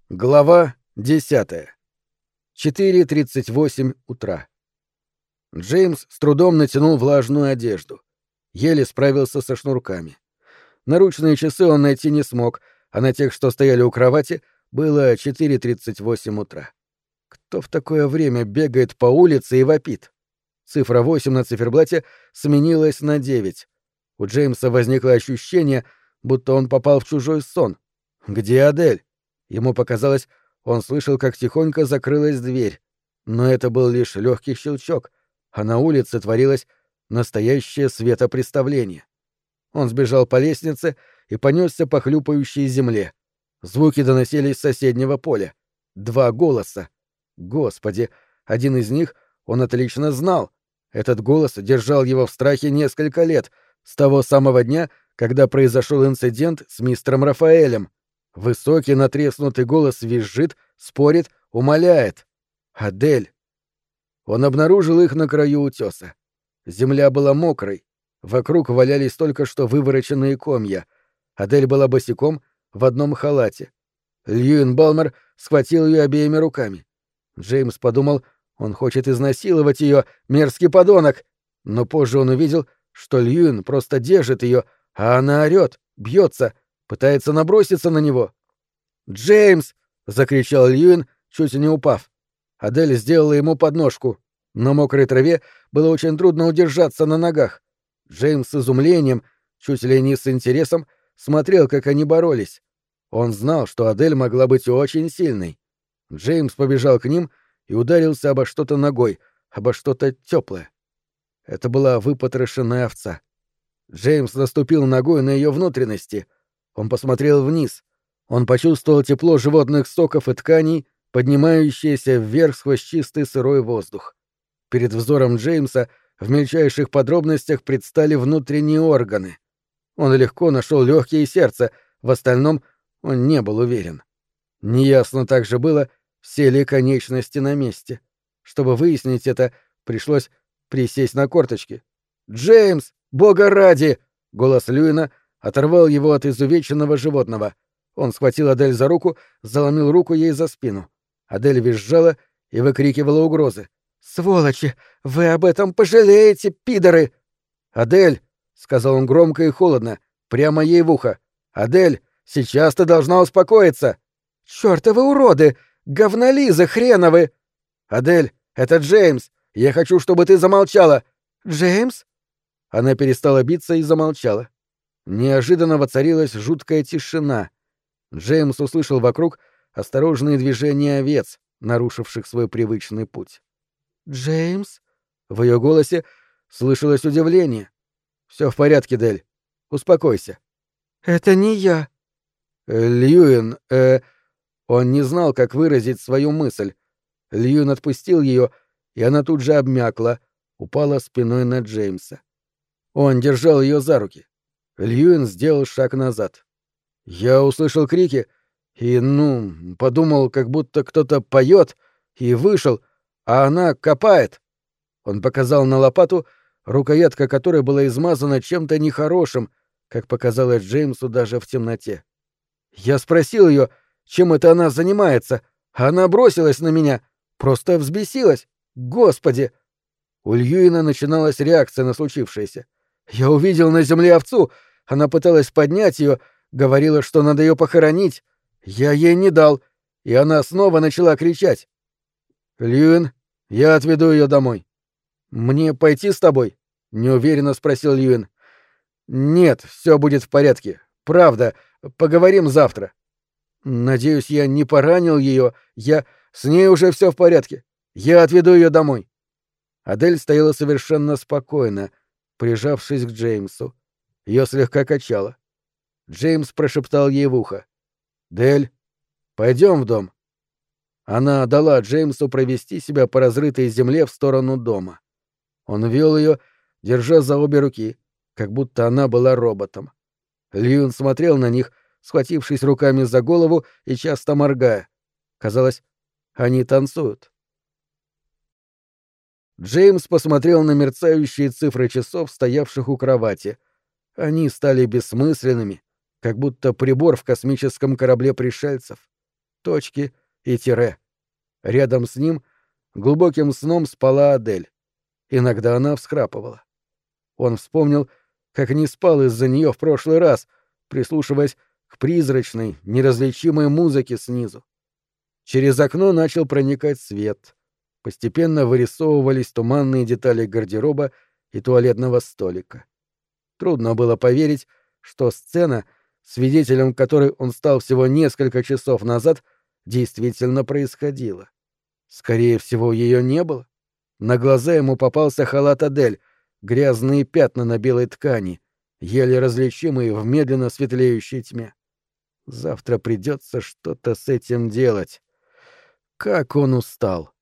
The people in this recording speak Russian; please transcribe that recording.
Глава 10. 4:38 утра. Джеймс с трудом натянул влажную одежду. Еле справился со шнурками. Наручные часы он найти не смог, а на тех, что стояли у кровати, было 4:38 утра. Кто в такое время бегает по улице и вопит? Цифра 8 на циферблате сменилась на 9. У Джеймса возникло ощущение, будто он попал в чужой сон. Где Адель? Ему показалось, он слышал, как тихонько закрылась дверь. Но это был лишь легкий щелчок, а на улице творилось настоящее светопреставление. Он сбежал по лестнице и понесся по хлюпающей земле. Звуки доносились с соседнего поля. 2 голоса. Господи, один из них он отлично знал. Этот голос держал его в страхе несколько лет, с того самого дня, когда произошел инцидент с мистером Рафаэлем. Высокий натреснутый голос визжит, спорит, умоляет. Адель. Он обнаружил их на краю утеса. Земля была мокрой. Вокруг валялись только что вывороченные комья. Адель была босиком в одном халате. Льюин Балмер схватил ее обеими руками. Джеймс подумал, он хочет изнасиловать ее, мерзкий подонок. Но позже он увидел, что Льюин просто держит ее, а она орет, бьется, пытается наброситься на него. «Джеймс!» — закричал Льюин, чуть не упав. Адель сделала ему подножку. На мокрой траве было очень трудно удержаться на ногах. Джеймс с изумлением, чуть ли не с интересом, смотрел, как они боролись. Он знал, что Адель могла быть очень сильной. Джеймс побежал к ним и ударился обо что-то ногой, обо что-то теплое. Это была выпотрошенная овца. Джеймс наступил ногой на ее внутренности. Он посмотрел вниз. Он почувствовал тепло животных соков и тканей, поднимающееся вверх сквозь чистый сырой воздух. Перед взором Джеймса в мельчайших подробностях предстали внутренние органы. Он легко нашел легкие и сердце, в остальном он не был уверен. Неясно также было, все ли конечности на месте. Чтобы выяснить это, пришлось присесть на корточки. «Джеймс! Бога ради!» — голос Льюина оторвал его от изувеченного животного. Он схватил Адель за руку, заломил руку ей за спину. Адель визжала и выкрикивала угрозы. «Сволочи! Вы об этом пожалеете, пидоры!» «Адель!» — сказал он громко и холодно, прямо ей в ухо. «Адель, сейчас ты должна успокоиться!» «Чёртовы уроды! Говнолизы хреновы!» «Адель, это Джеймс! Я хочу, чтобы ты замолчала!» «Джеймс?» Она перестала биться и замолчала. Неожиданно воцарилась жуткая тишина. Джеймс услышал вокруг осторожные движения овец, нарушивших свой привычный путь. «Джеймс?» В ее голосе слышалось удивление. «Все в порядке, Дель. Успокойся». «Это не я». «Льюин, Он не знал, как выразить свою мысль. Льюин отпустил ее, и она тут же обмякла, упала спиной на Джеймса. Он держал ее за руки. Льюин сделал шаг назад. Я услышал крики и, подумал, как будто кто-то поет, и вышел, а она копает. Он показал на лопату, рукоятка которой была измазана чем-то нехорошим, как показалось Джеймсу даже в темноте. Я спросил ее, чем это она занимается, а она бросилась на меня, просто взбесилась. Господи! У Льюина начиналась реакция на случившееся. Я увидел на земле овцу, она пыталась поднять ее, говорила, что надо ее похоронить. Я ей не дал, и она снова начала кричать. «Льюин, я отведу ее домой». «Мне пойти с тобой?» — неуверенно спросил Льюин. «Нет, все будет в порядке. Правда, поговорим завтра». «Надеюсь, я не поранил ее. С ней уже все в порядке. Я отведу ее домой». Адель стояла совершенно спокойно, прижавшись к Джеймсу. Ее слегка качало. Джеймс прошептал ей в ухо. «Дель, пойдем в дом». Она дала Джеймсу провести себя по разрытой земле в сторону дома. Он вел ее, держа за обе руки, как будто она была роботом. Льюин смотрел на них, схватившись руками за голову и часто моргая. Казалось, они танцуют. Джеймс посмотрел на мерцающие цифры часов, стоявших у кровати. Они стали бессмысленными, как будто прибор в космическом корабле пришельцев. точки и тире. Рядом с ним глубоким сном спала Адель. Иногда она всхрапывала. Он вспомнил, как не спал из-за нее в прошлый раз, прислушиваясь к призрачной, неразличимой музыке снизу. Через окно начал проникать свет. Постепенно вырисовывались туманные детали гардероба и туалетного столика. Трудно было поверить, что сцена, свидетелем которой он стал всего несколько часов назад, действительно происходила. Скорее всего, ее не было. На глаза ему попался халат Адель, грязные пятна на белой ткани, еле различимые в медленно светлеющей тьме. Завтра придется что-то с этим делать. Как он устал!